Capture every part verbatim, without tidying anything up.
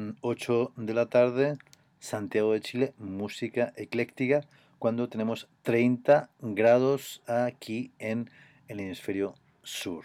Son ocho de la tarde, Santiago de Chile, música ecléctica, cuando tenemos treinta grados aquí en el hemisferio sur.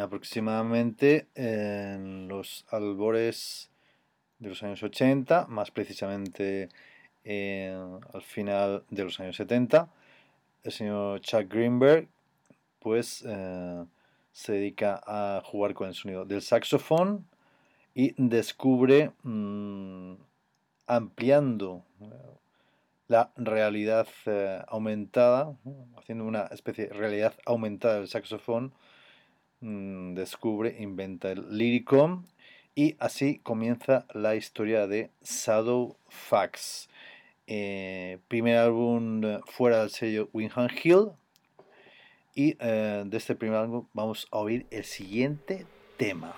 aproximadamente en los albores de los años ochenta, más precisamente eh, al final de los años setenta, el señor Chuck Greenberg pues eh, se dedica a jugar con el sonido del saxofón y descubre, mmm, ampliando eh, la realidad eh, aumentada, haciendo una especie de realidad aumentada del saxofón, mmm, descubre, inventa el lyricom y así comienza la historia de Shadow Fax. Eh, primer álbum eh, fuera del sello Windham Hill, y eh, de este primer álbum vamos a oír el siguiente tema.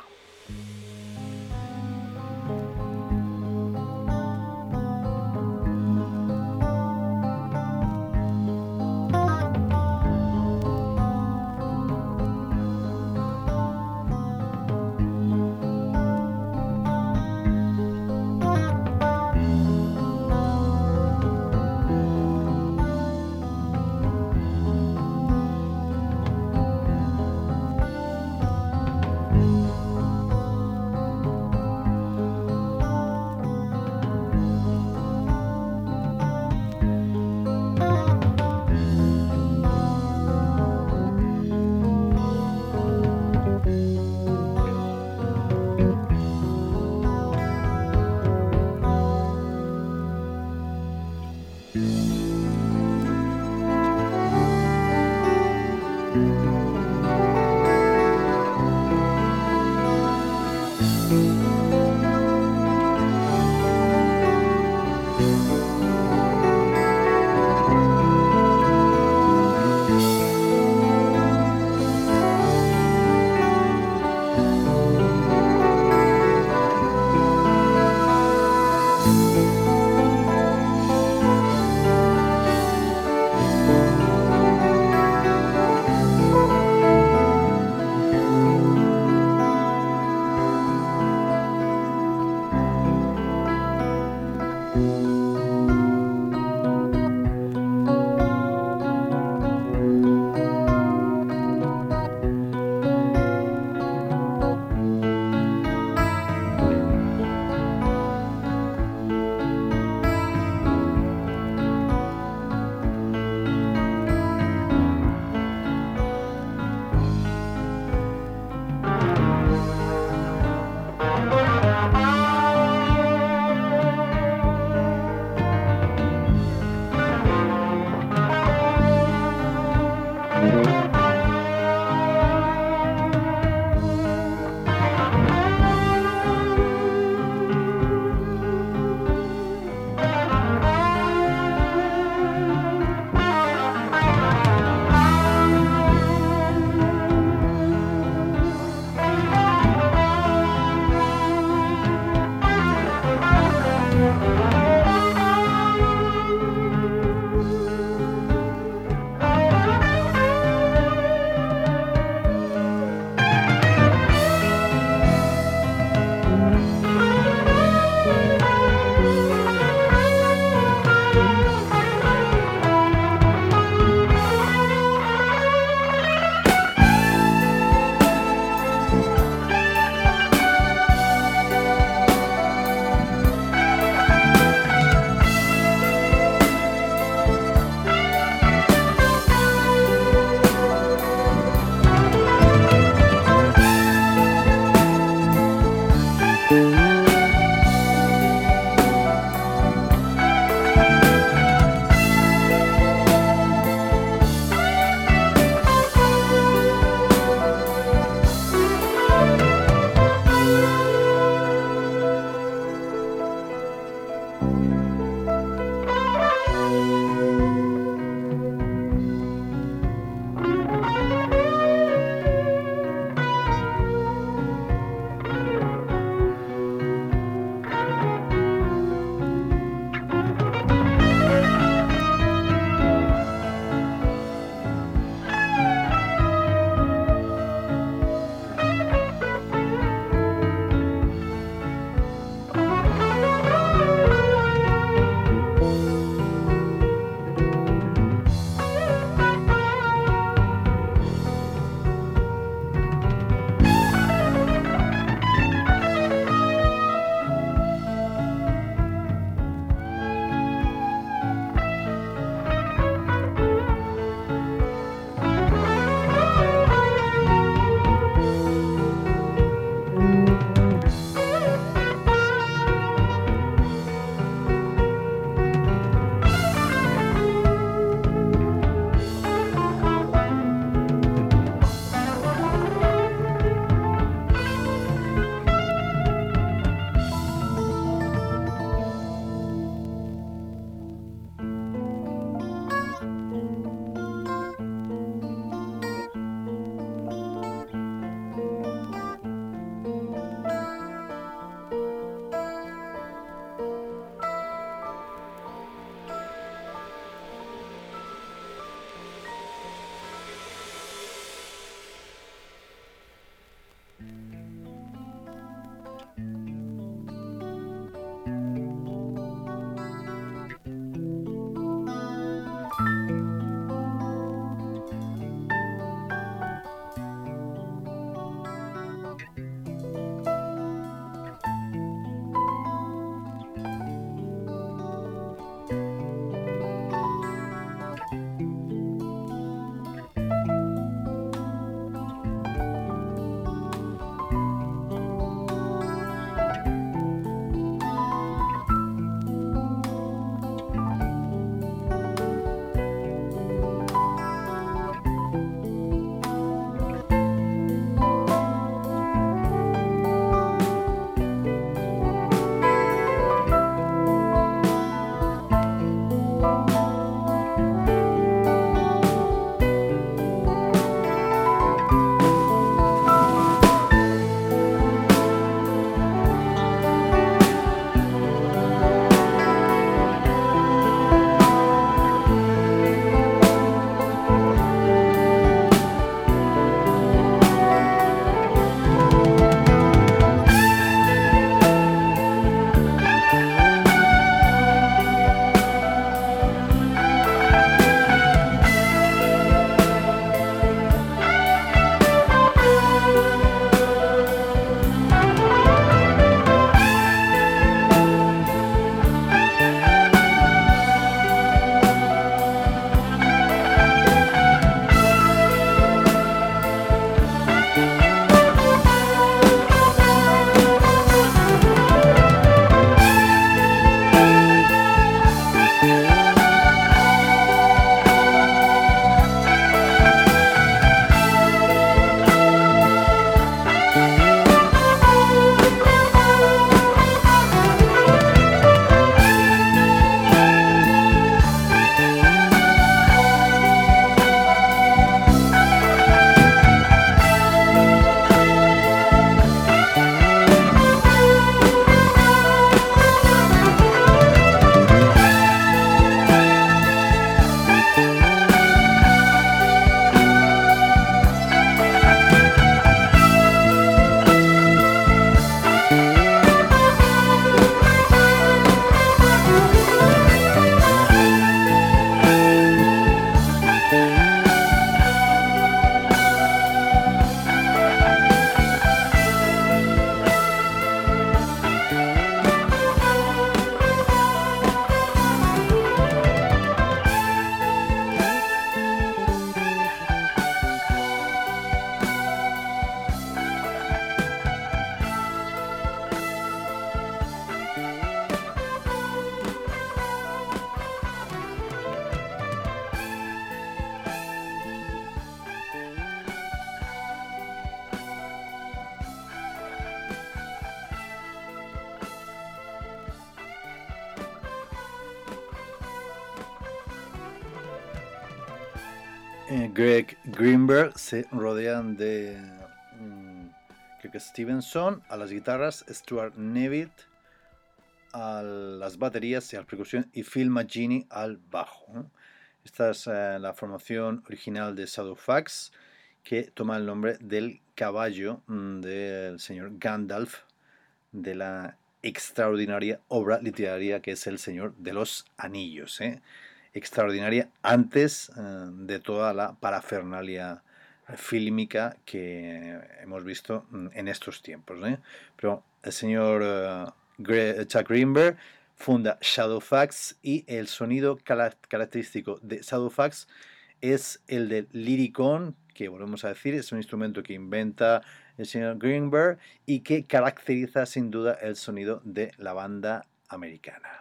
eh, Greg Greenberg se rodean de um, Kirk Stevenson a las guitarras, Stuart Nevitt a las baterías y a la percusión y Phil Maggini al bajo, ¿no? Esta es eh, la formación original de Shadowfax, que toma el nombre del caballo mm, del señor Gandalf de la extraordinaria obra literaria que es El Señor de los Anillos, ¿eh? Extraordinaria antes eh, de toda la parafernalia fílmica que hemos visto en estos tiempos, ¿eh? Pero el señor uh, Gre Chuck Greenberg funda Shadowfax y el sonido característico de Shadowfax es el del liricón, que volvemos a decir, es un instrumento que inventa el señor Greenberg y que caracteriza sin duda el sonido de la banda americana.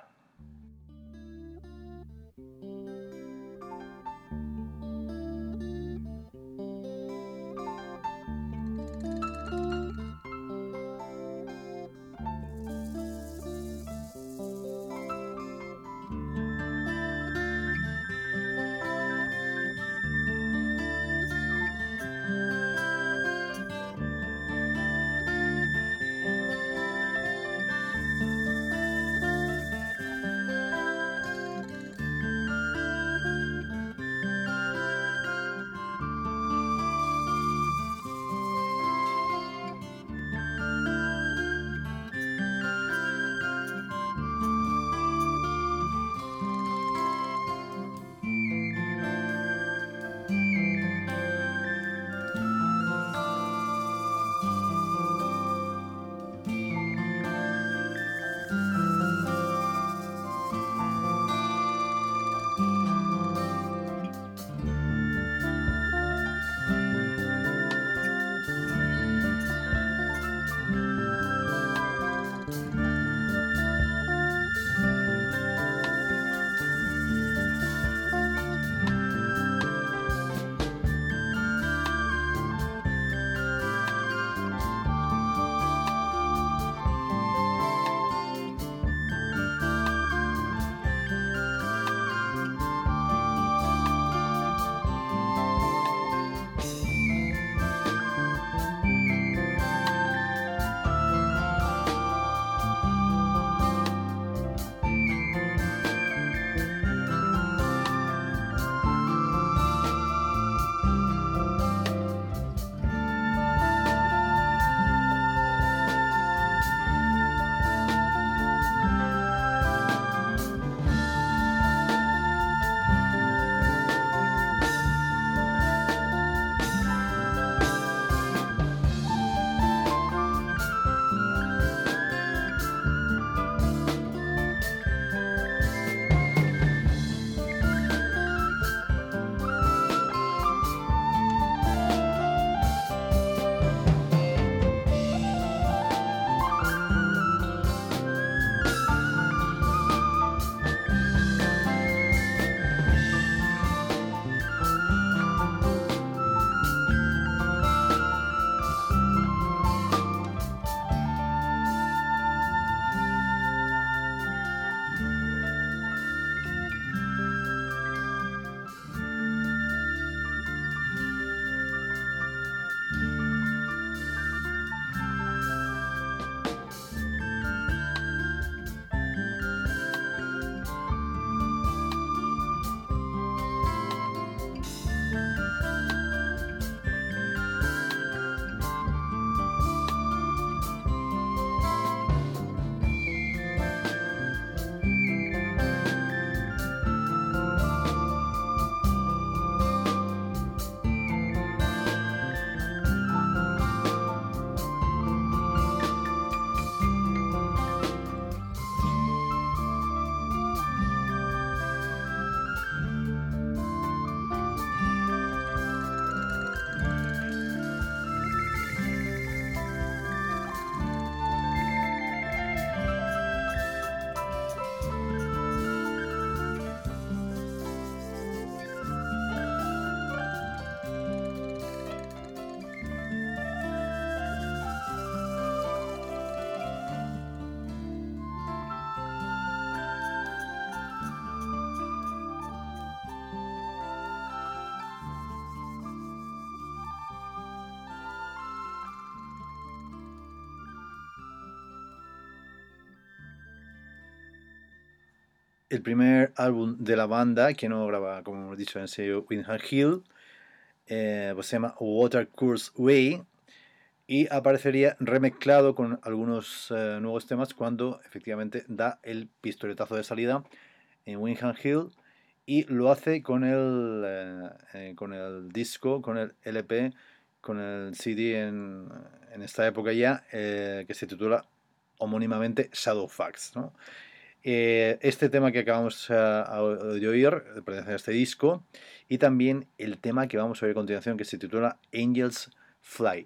el primer álbum de la banda, que no graba, como hemos dicho, en sello Windham Hill, eh, pues se llama Watercourse Way, y aparecería remezclado con algunos eh, nuevos temas cuando efectivamente da el pistoletazo de salida en Windham Hill, y lo hace con el, eh, eh, con el disco, con el L P, con el C D en, en esta época ya, eh, que se titula homónimamente Shadowfax, ¿no? Eh, este tema que acabamos uh, de oír pertenece a este disco, y también el tema que vamos a oír a continuación, que se titula Angels Flight.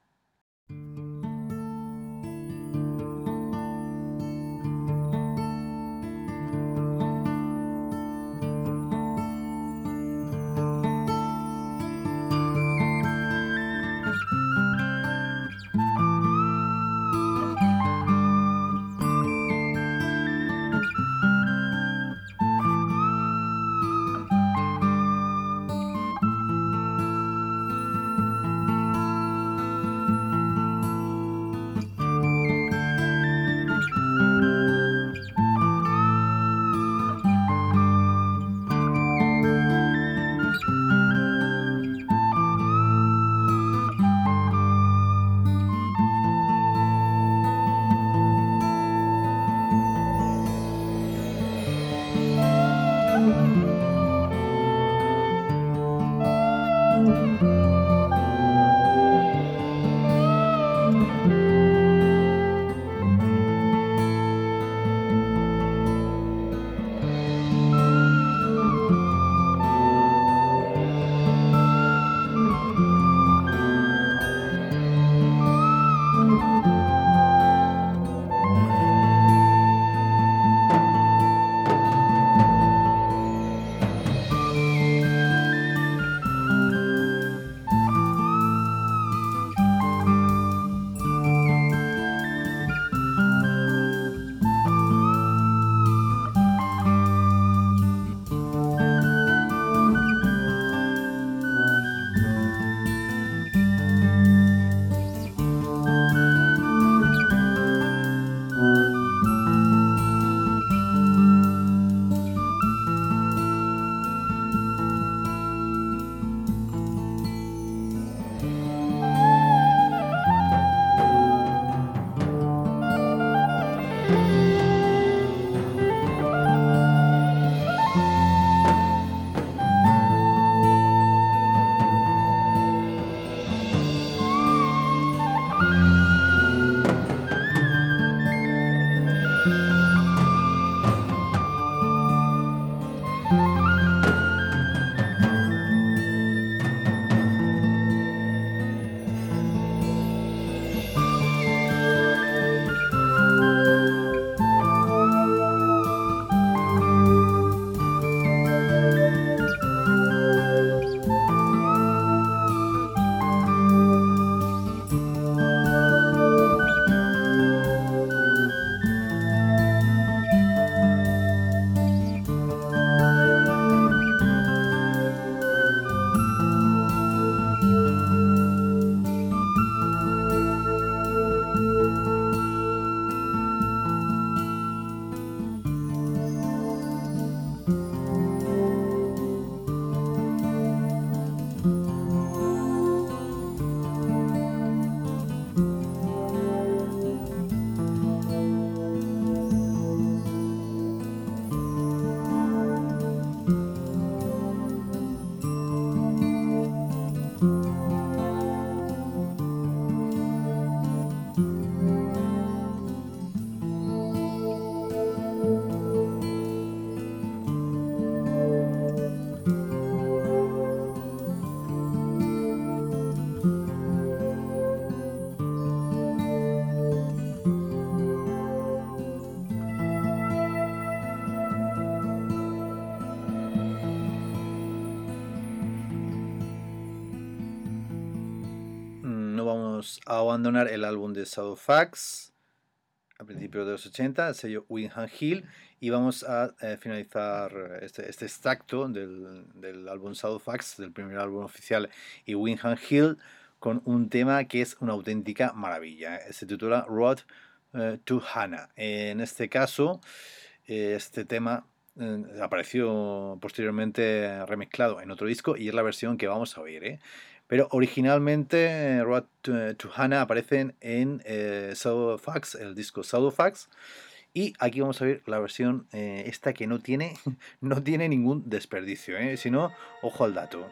A abandonar el álbum de Shadowfax a principios de los ochenta, el sello Windham Hill, y vamos a eh, finalizar este, este extracto del, del álbum Shadowfax, del primer álbum oficial, y Windham Hill, con un tema que es una auténtica maravilla. Se titula Road uh, to Hannah. En este caso, este tema eh, apareció posteriormente remezclado en otro disco y es la versión que vamos a oír, ¿eh? Pero originalmente eh, Road to, to Hannah aparecen en eh, Shadow Fax, el disco Shadow Fax, y aquí vamos a ver la versión eh, esta que no tiene, no tiene ningún desperdicio, ¿eh? Si no, ojo al dato.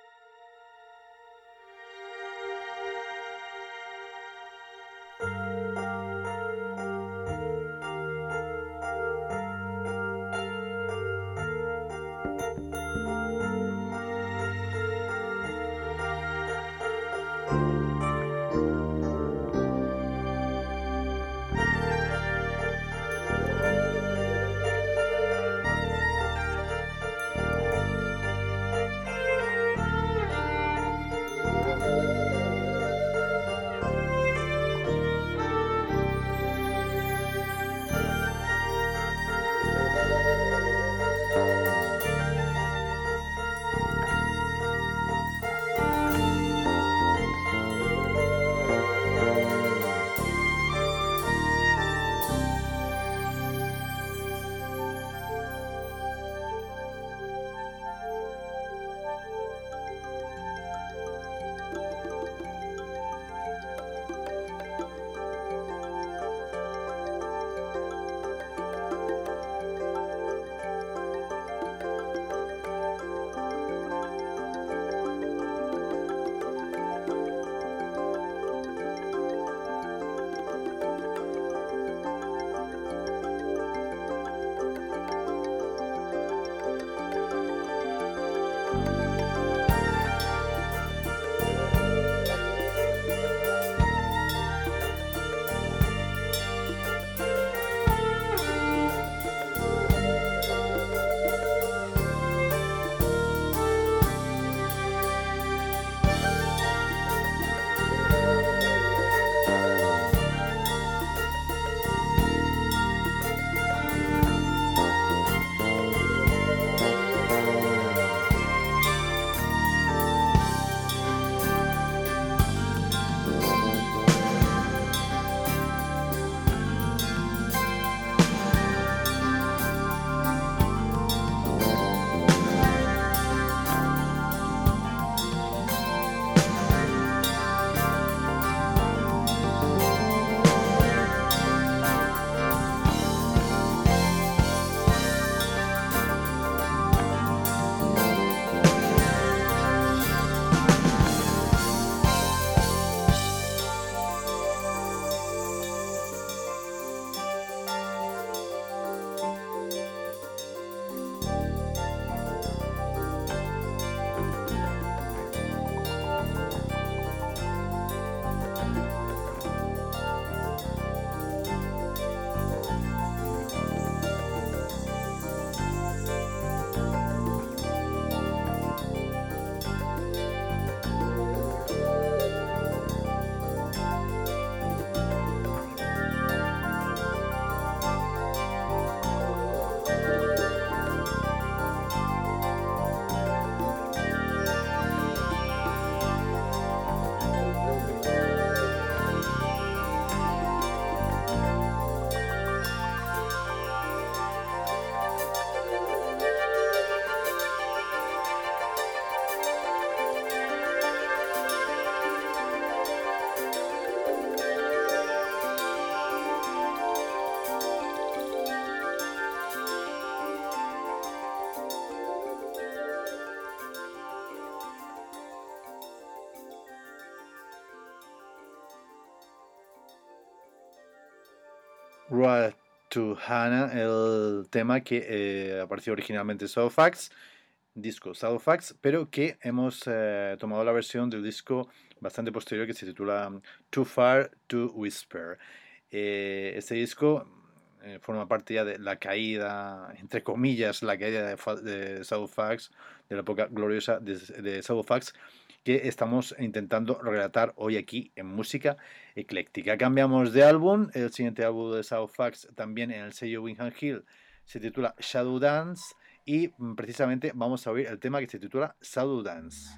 Road to Hannah, el tema que eh, apareció originalmente en Shadowfax, disco Shadowfax, pero que hemos eh, tomado la versión del disco bastante posterior que se titula Too Far to Whisper. Eh, este disco eh, forma parte ya de la caída, entre comillas, la caída de, de Shadowfax, de la época gloriosa de, de Shadowfax, que estamos intentando relatar hoy aquí en música ecléctica. Cambiamos de álbum, el siguiente álbum de Shadowfax también en el sello Wingham Hill se titula Shadow Dance y precisamente vamos a oír el tema que se titula Shadow Dance.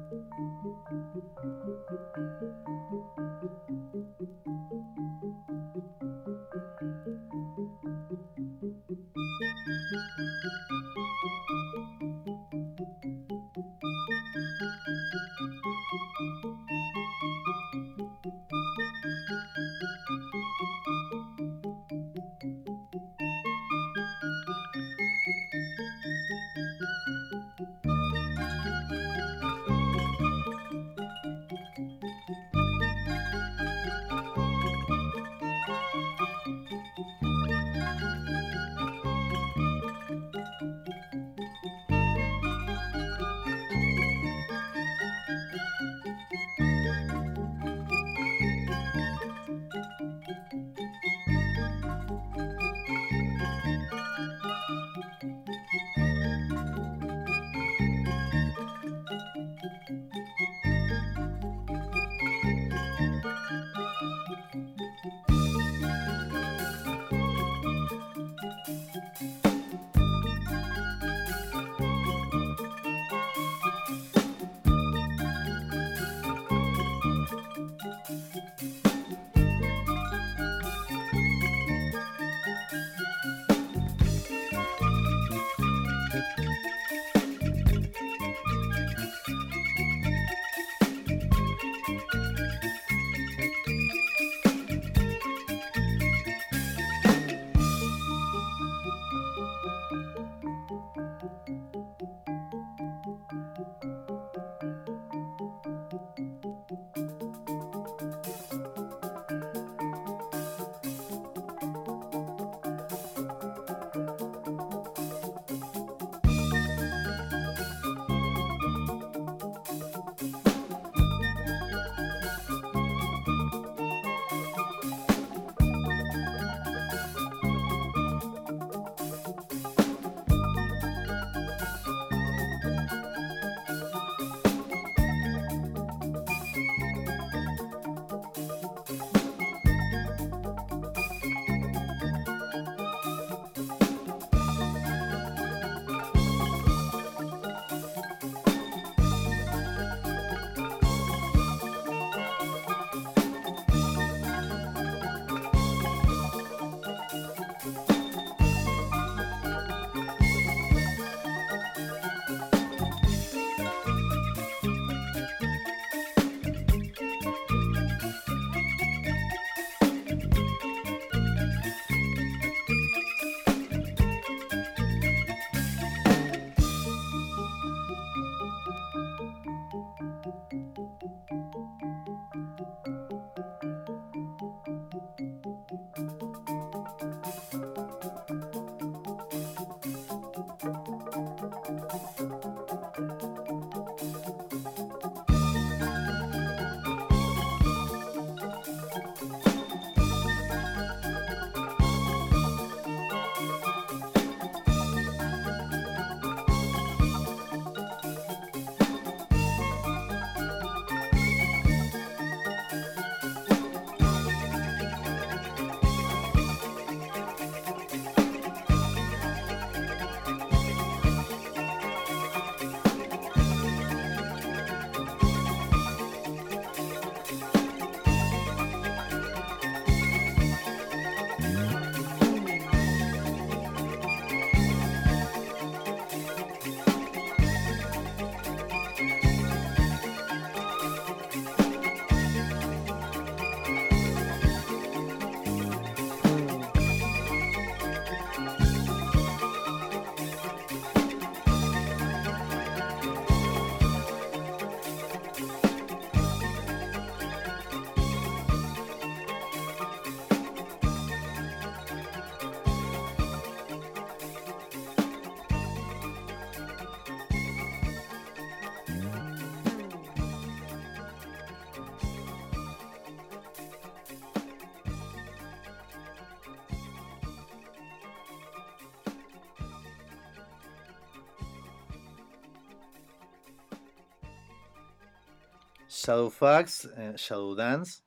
Shadowfax, eh, Shadow Dance,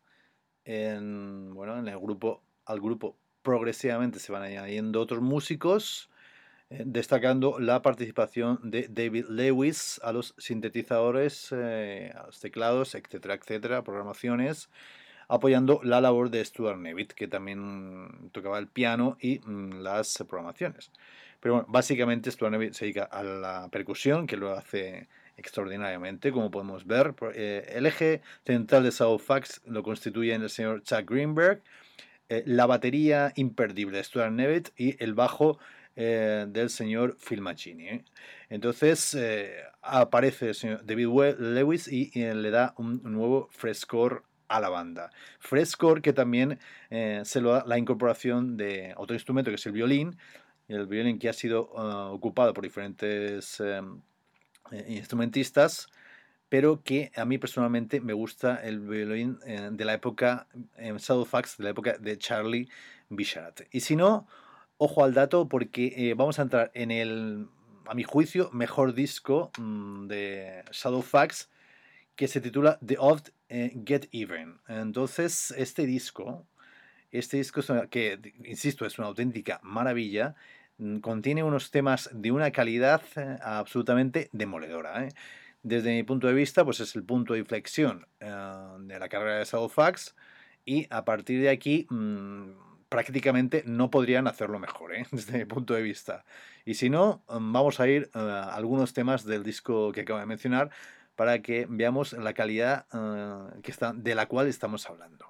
en, bueno, en el grupo, al grupo progresivamente se van añadiendo otros músicos, destacando la participación de David Lewis a los sintetizadores, eh, a los teclados, etcétera, etcétera, programaciones, apoyando la labor de Stuart Nevitt, que también tocaba el piano y mm, las programaciones. Pero bueno, básicamente Stuart Nevitt se dedica a la percusión, que lo hace extraordinariamente, como podemos ver. Eh, el eje central de Soundfax lo constituyen el señor Chuck Greenberg, eh, la batería imperdible de Stuart Nevitt y el bajo eh, del señor Phil Machini. ¿eh? Entonces eh, aparece el señor David Lewis y, y le da un, un nuevo frescor a la banda. Frescor que también eh, se lo da la incorporación de otro instrumento que es el violín, el violín que ha sido uh, ocupado por diferentes eh, instrumentistas, pero que a mí personalmente me gusta el violín eh, de la época, en eh, Soundfax, de la época de Charlie Bichat. Y si no, ojo al dato porque eh, vamos a entrar en el, a mi juicio, mejor disco mmm, de Soundfax, que se titula The Odd eh, Get Even. Entonces, este disco, este disco es una, que, insisto, es una auténtica maravilla, contiene unos temas de una calidad eh, absolutamente demoledora. ¿eh? Desde mi punto de vista, pues es el punto de inflexión uh, de la carrera de Soundfax y a partir de aquí mmm, prácticamente no podrían hacerlo mejor, ¿eh? desde mi punto de vista. Y si no, um, vamos a ir uh, a algunos temas del disco que acabo de mencionar para que veamos la calidad uh, que está, de la cual estamos hablando.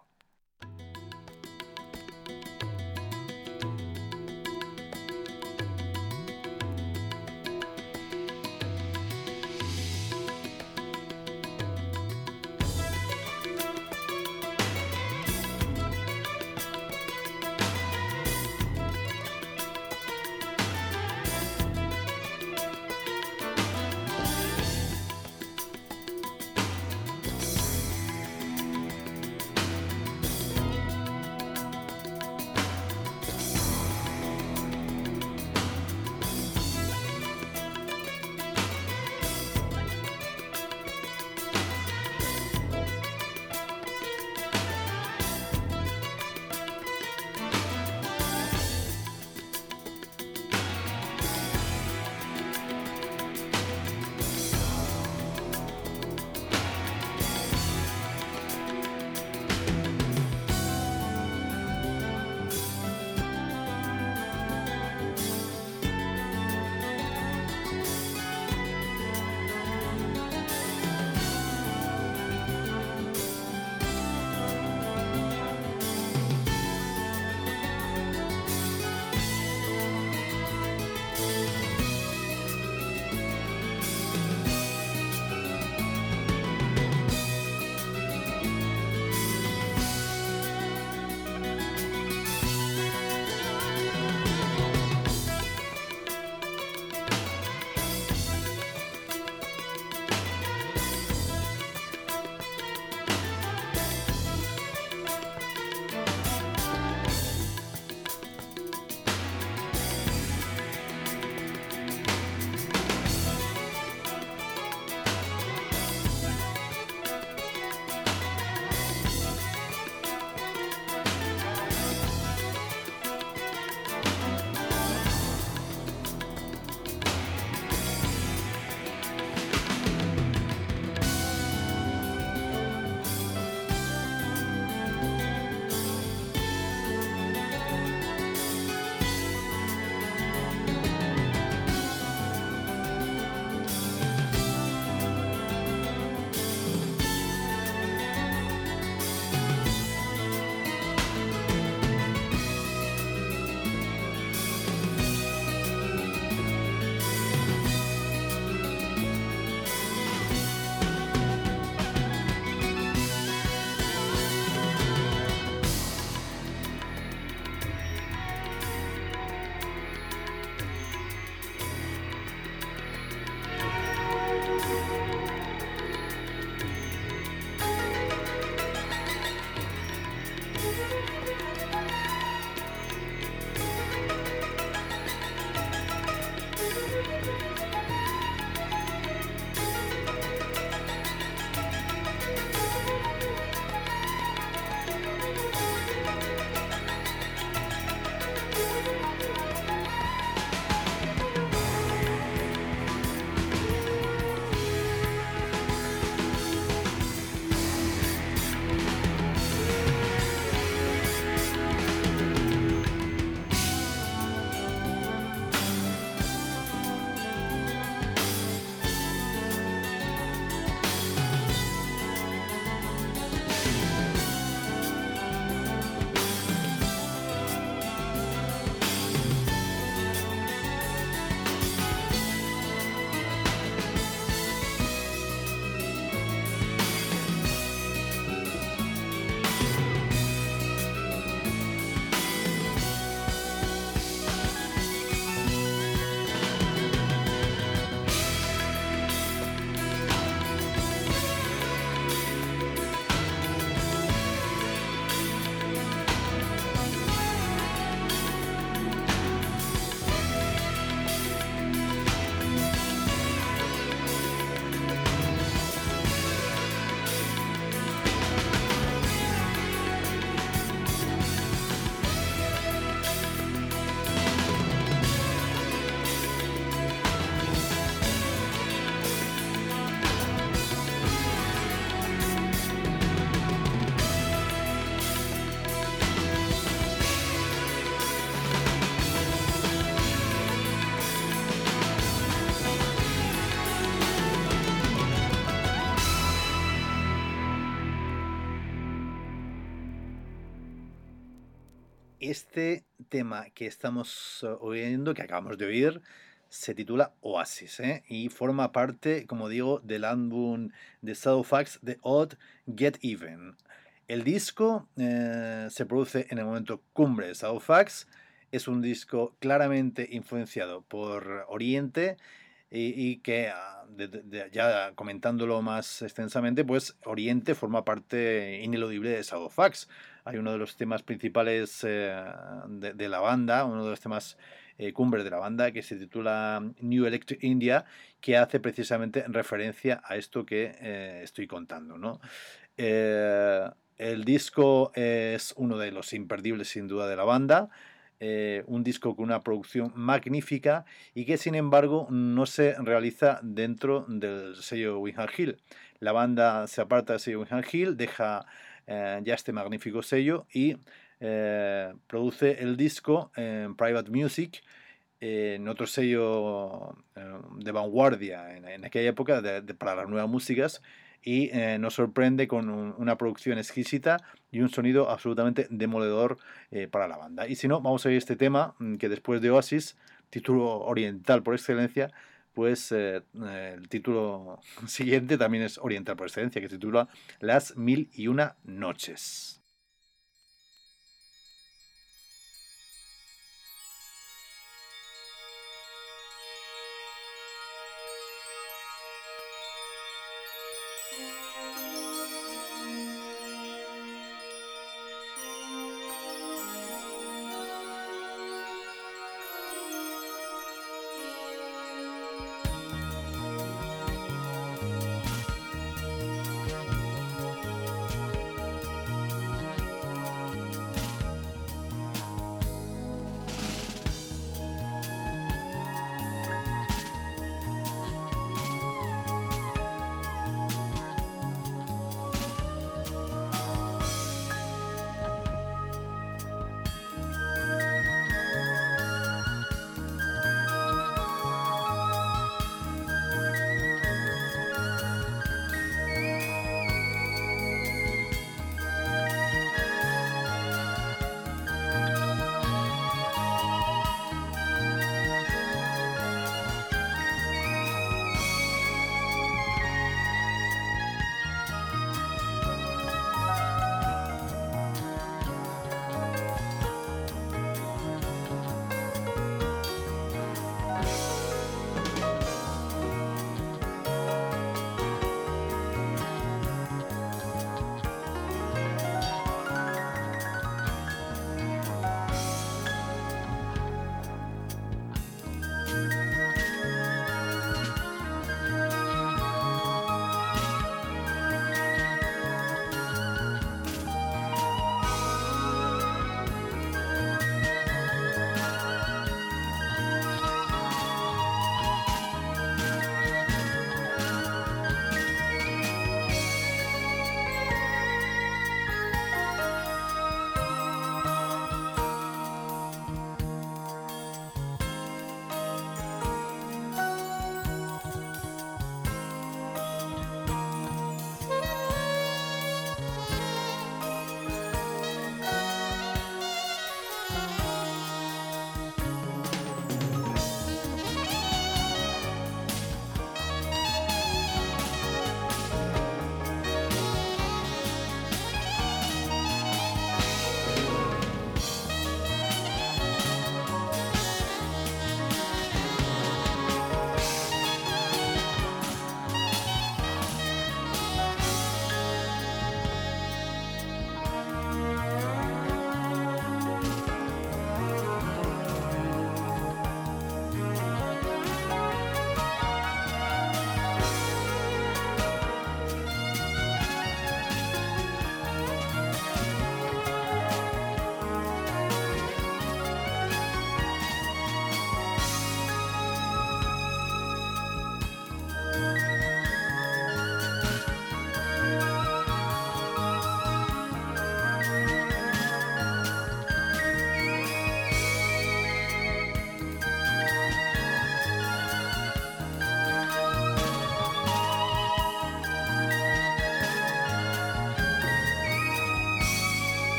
este tema que estamos uh, oyendo, que acabamos de oír, se titula Oasis, ¿eh? Y forma parte, como digo, del álbum de Shadowfax, The Odd Get Even. El disco eh, se produce en el momento cumbre de Shadowfax. Es un disco claramente influenciado por Oriente y, y que, ah, de, de, de, ya comentándolo más extensamente, pues Oriente forma parte ineludible de Shadowfax. Hay uno de los temas principales eh, de, de la banda, uno de los temas eh, cumbres de la banda, que se titula New Electric India, que hace precisamente referencia a esto que eh, estoy contando, ¿no? Eh, el disco es uno de los imperdibles sin duda de la banda. Eh, un disco con una producción magnífica y que sin embargo no se realiza dentro del sello Windham Hill. La banda se aparta del sello Windham Hill, deja eh, ya este magnífico sello y eh, produce el disco en Private Music, eh, en otro sello eh, de vanguardia en, en aquella época de, de, para las nuevas músicas, y eh, nos sorprende con un, una producción exquisita y un sonido absolutamente demoledor eh, para la banda. Y si no, vamos a ver este tema que después de Oasis, título oriental por excelencia, pues eh, eh, el título siguiente también es oriental por excelencia, que se titula Las Mil y Una Noches.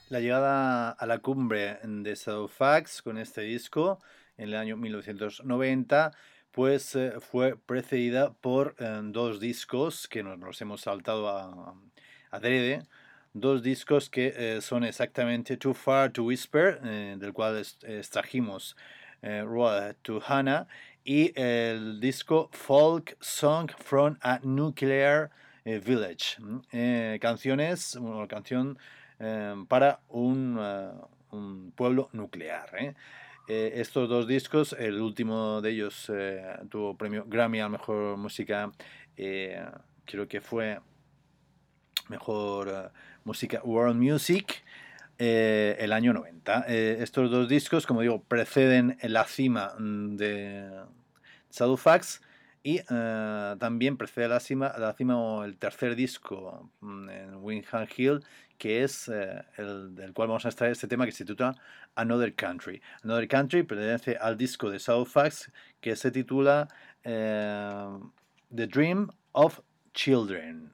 La llegada a la cumbre de Shadow Fax con este disco en el año mil novecientos noventa pues eh, fue precedida por eh, dos discos que nos los hemos saltado a, a adrede, dos discos que eh, son exactamente Too Far to Whisper, eh, del cual est extrajimos eh, Road to Hannah, y el disco Folk Song from a Nuclear eh, Village. Eh, canciones, una canción eh, para un, uh, un, pueblo nuclear. ¿eh? Eh, estos dos discos, el último de ellos eh, tuvo premio Grammy a mejor música, eh, creo que fue mejor uh, música World Music. Eh, el año noventa. Eh, estos dos discos, como digo, preceden la cima de Shadow Fax y uh, también precede la cima, la cima o el tercer disco um, en Windham Hill, que es uh, el del cual vamos a extraer este tema que se titula Another Country. Another Country pertenece al disco de Shadow Fax que se titula uh, The Dream of Children.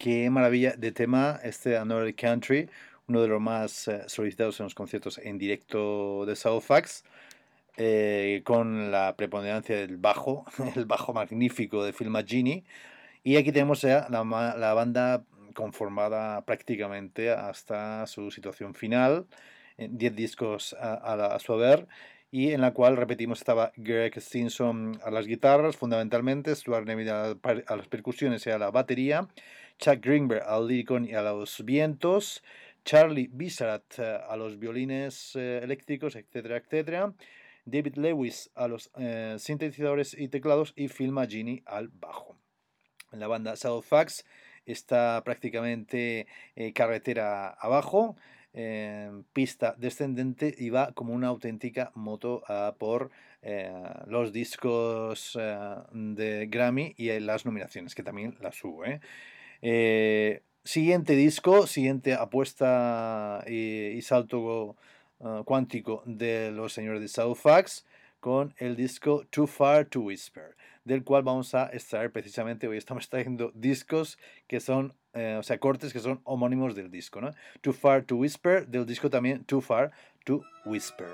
qué maravilla de tema este Another Country, uno de los más eh, solicitados en los conciertos en directo de Soulfax, eh, con la preponderancia del bajo, el bajo magnífico de Phil Maggini. Y aquí tenemos ya la, la banda conformada prácticamente hasta su situación final, diez discos a, a, a su haber, y en la cual, repetimos, estaba Greg Stinson a las guitarras fundamentalmente, Stuart Neville a, a las percusiones y a la batería, Chuck Greenberg al liricón y a los vientos, Charlie Bissarat a los violines eh, eléctricos, etcétera, etcétera, David Lewis a los eh, sintetizadores y teclados y Phil Maggini al bajo. La banda Soulfax está prácticamente eh, carretera abajo, eh, pista descendente, y va como una auténtica moto uh, por eh, los discos uh, de Grammy y eh, las nominaciones, que también las subo. ¿eh? Eh, siguiente disco, siguiente apuesta y, y salto uh, cuántico de los señores de Soulfax, con el disco Too Far to Whisper, del cual vamos a extraer precisamente, hoy estamos trayendo discos que son, eh, o sea, cortes que son homónimos del disco, ¿no? Too Far to Whisper, del disco también Too Far to Whisper.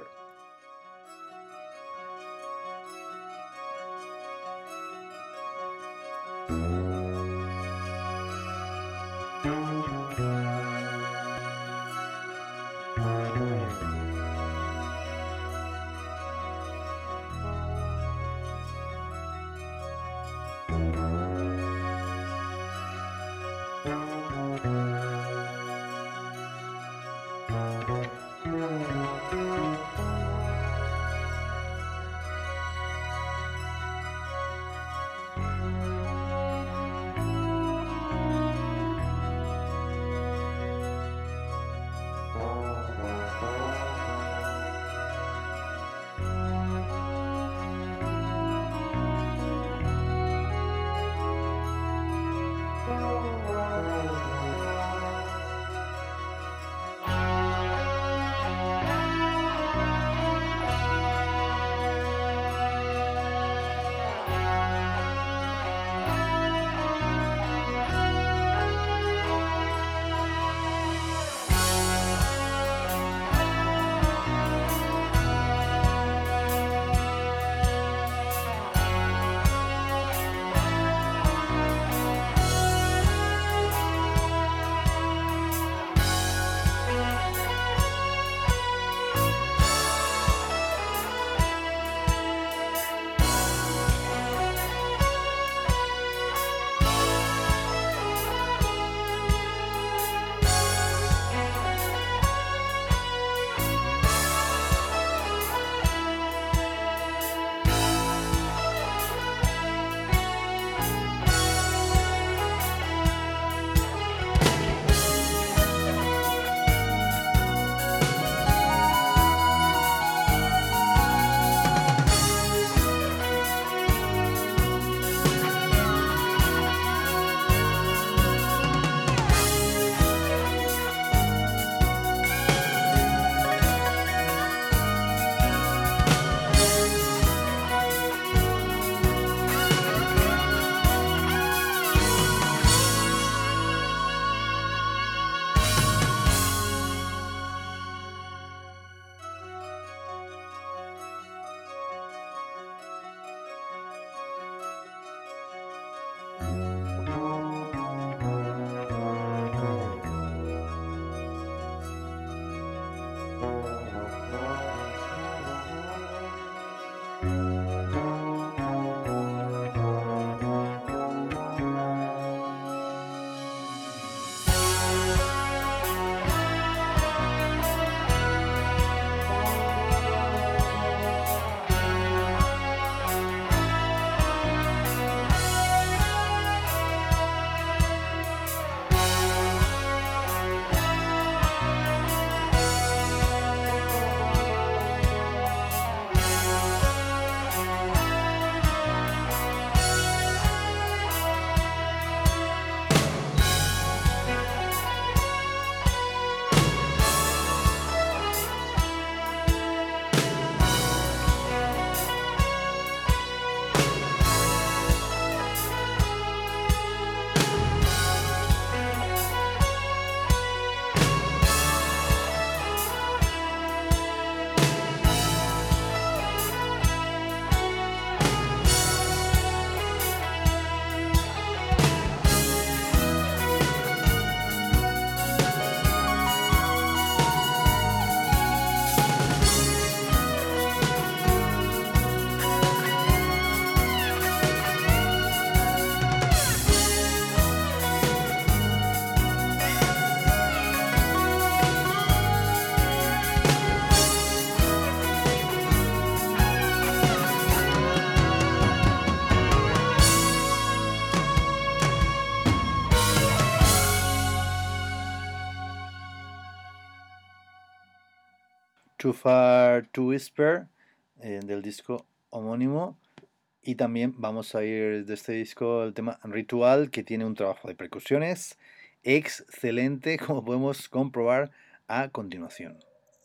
Too Far to Whisper, eh, del disco homónimo. Y también vamos a ir de este disco el tema Ritual, que tiene un trabajo de percusiones excelente, como podemos comprobar a continuación.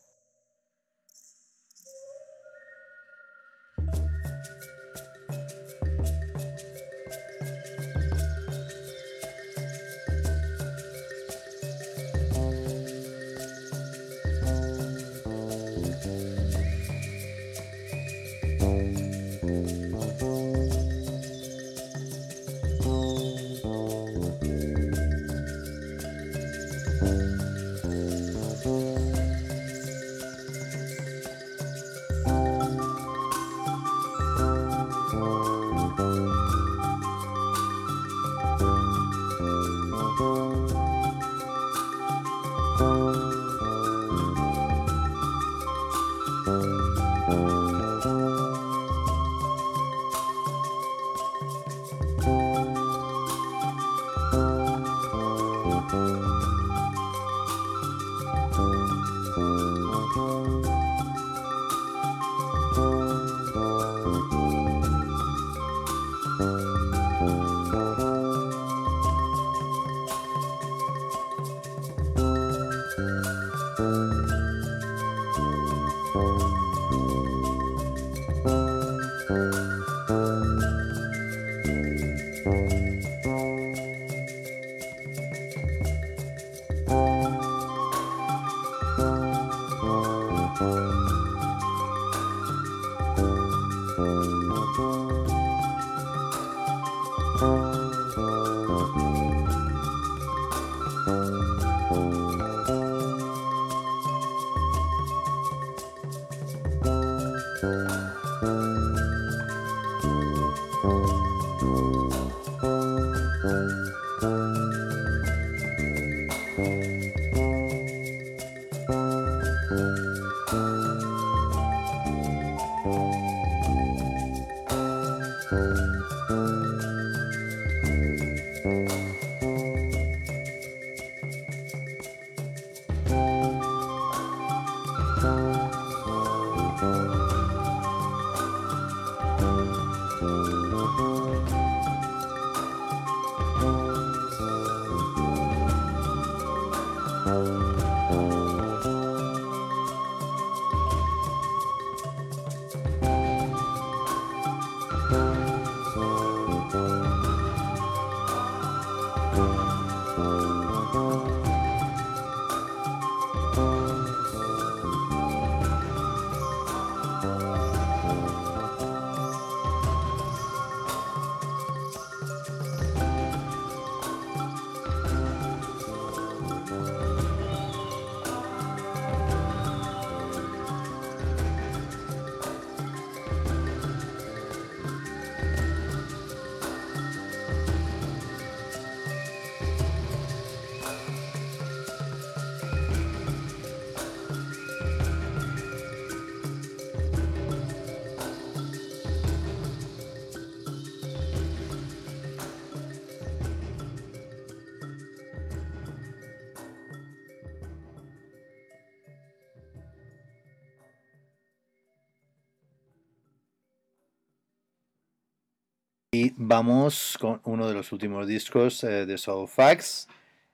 Y vamos con uno de los últimos discos eh, de Soul Facts,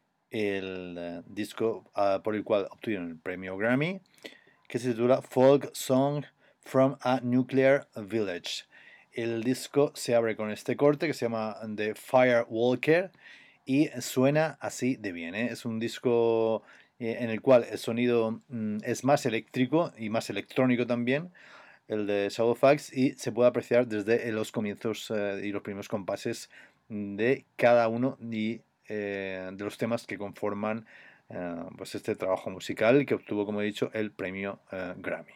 el eh, disco uh, por el cual obtuvieron el premio Grammy, que se titula Folk Song from a Nuclear Village. El disco se abre con este corte que se llama The Firewalker y suena así de bien, ¿eh? Es un disco eh, en el cual el sonido mm, es más eléctrico y más electrónico también, el de Shadowfax, y se puede apreciar desde los comienzos eh, y los primeros compases de cada uno y, eh, de los temas que conforman eh, pues este trabajo musical que obtuvo, como he dicho, el premio eh, Grammy.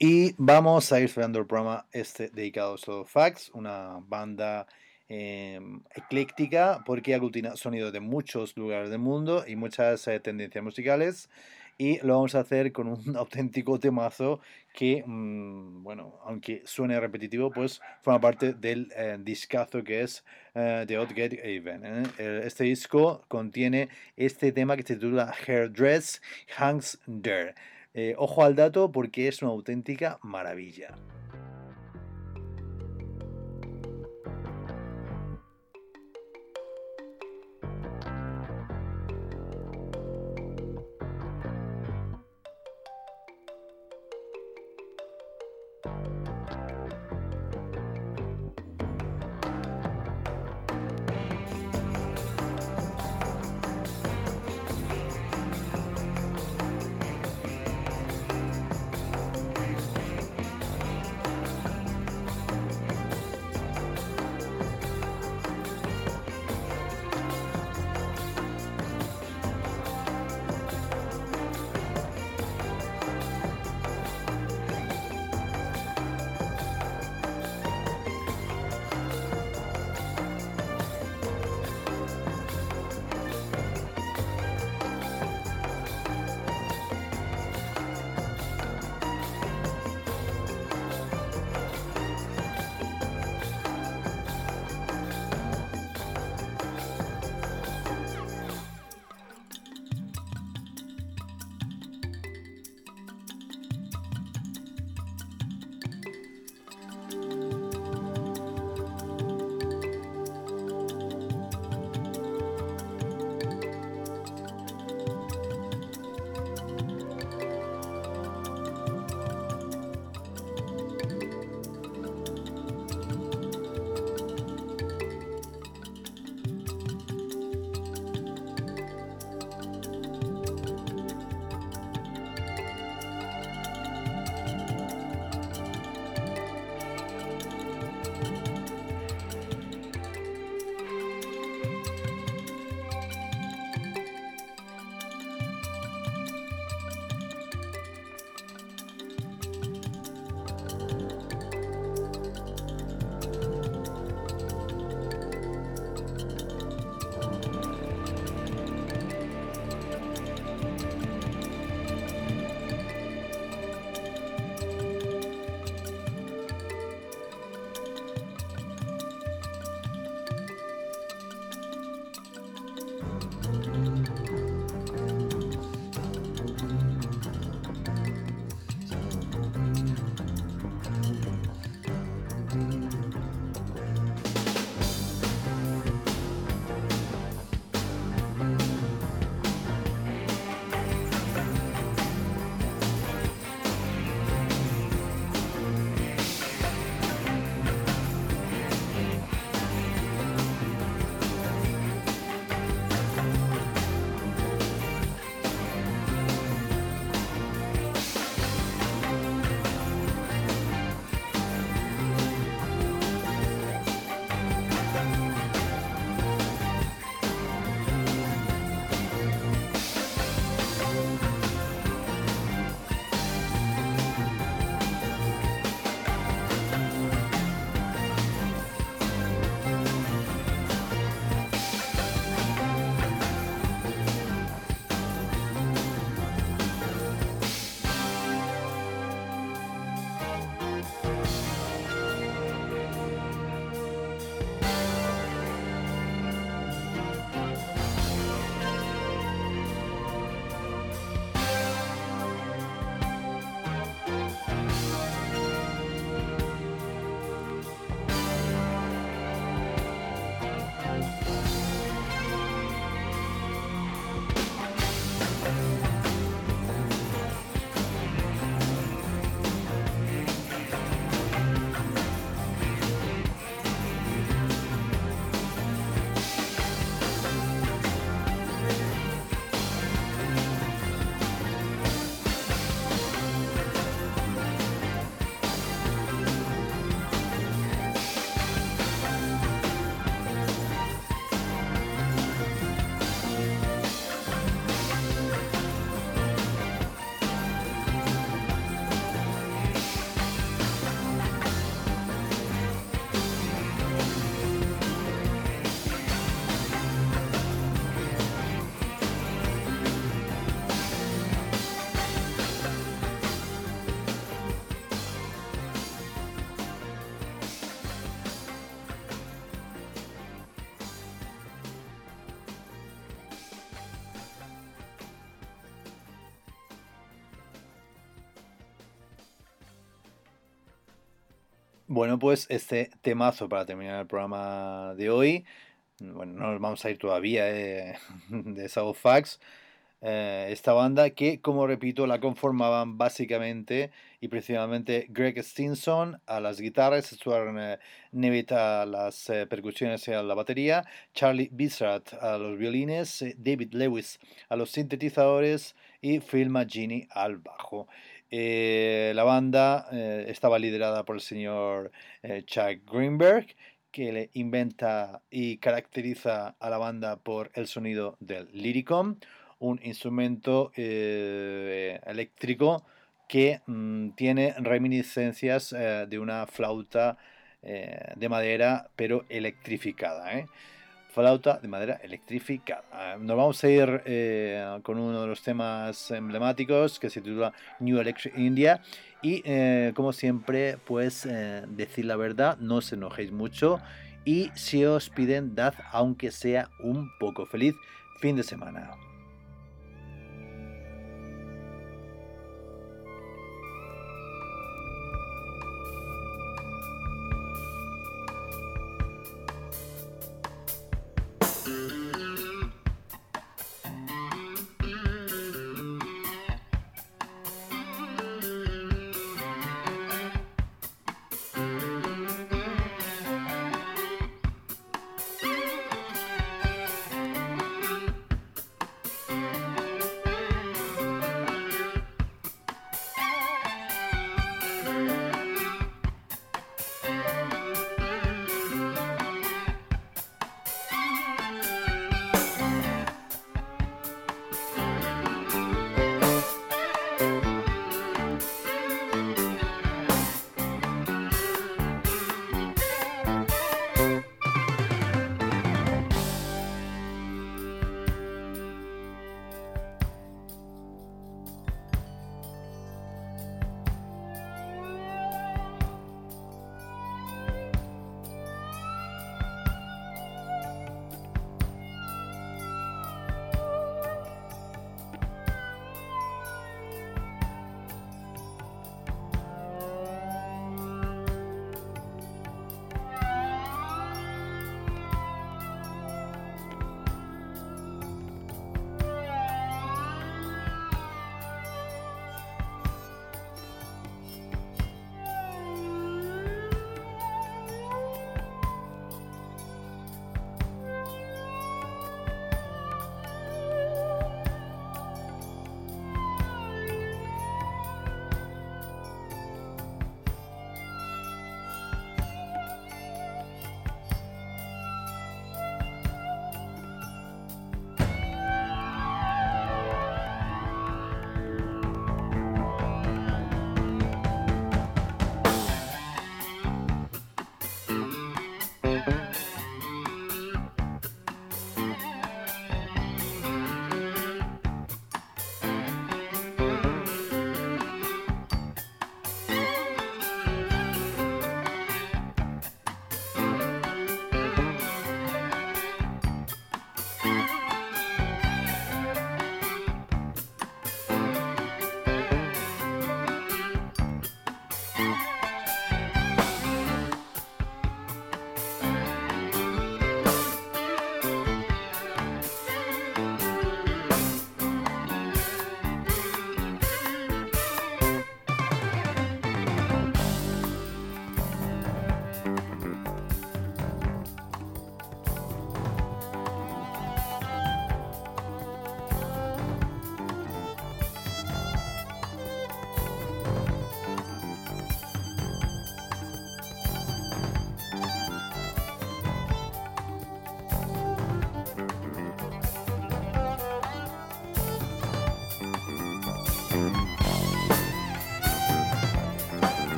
Y vamos a ir cerrando el programa este dedicado a Pseudo Fax, una banda eh, ecléctica porque aglutina sonidos de muchos lugares del mundo y muchas eh, tendencias musicales. Y lo vamos a hacer con un auténtico temazo que, mmm, bueno, aunque suene repetitivo, pues forma parte del eh, discazo que es uh, The Odd Get Even. ¿eh? Este disco contiene este tema que se titula Hairdress Hangs There. Eh, ojo al dato porque es una auténtica maravilla. Bueno, pues este temazo para terminar el programa de hoy. Bueno, no nos vamos a ir todavía eh, de South Fax. Eh, esta banda que, como repito, la conformaban básicamente y principalmente Greg Stinson a las guitarras, Stuart eh, Nevitt a las eh, percusiones y a la batería, Charlie Bissart a los violines, eh, David Lewis a los sintetizadores y Phil Maggini al bajo. Eh, la banda eh, estaba liderada por el señor eh, Chuck Greenberg, que le inventa y caracteriza a la banda por el sonido del lyricom, un instrumento eh, eléctrico que mmm, tiene reminiscencias eh, de una flauta eh, de madera, pero electrificada. ¿eh? Flauta de madera electrificada. Nos vamos a ir eh, con uno de los temas emblemáticos que se titula New Electric India. Y eh, como siempre, pues eh, decir la verdad, no os enojéis mucho. Y si os piden, dad aunque sea un poco. Feliz fin de semana.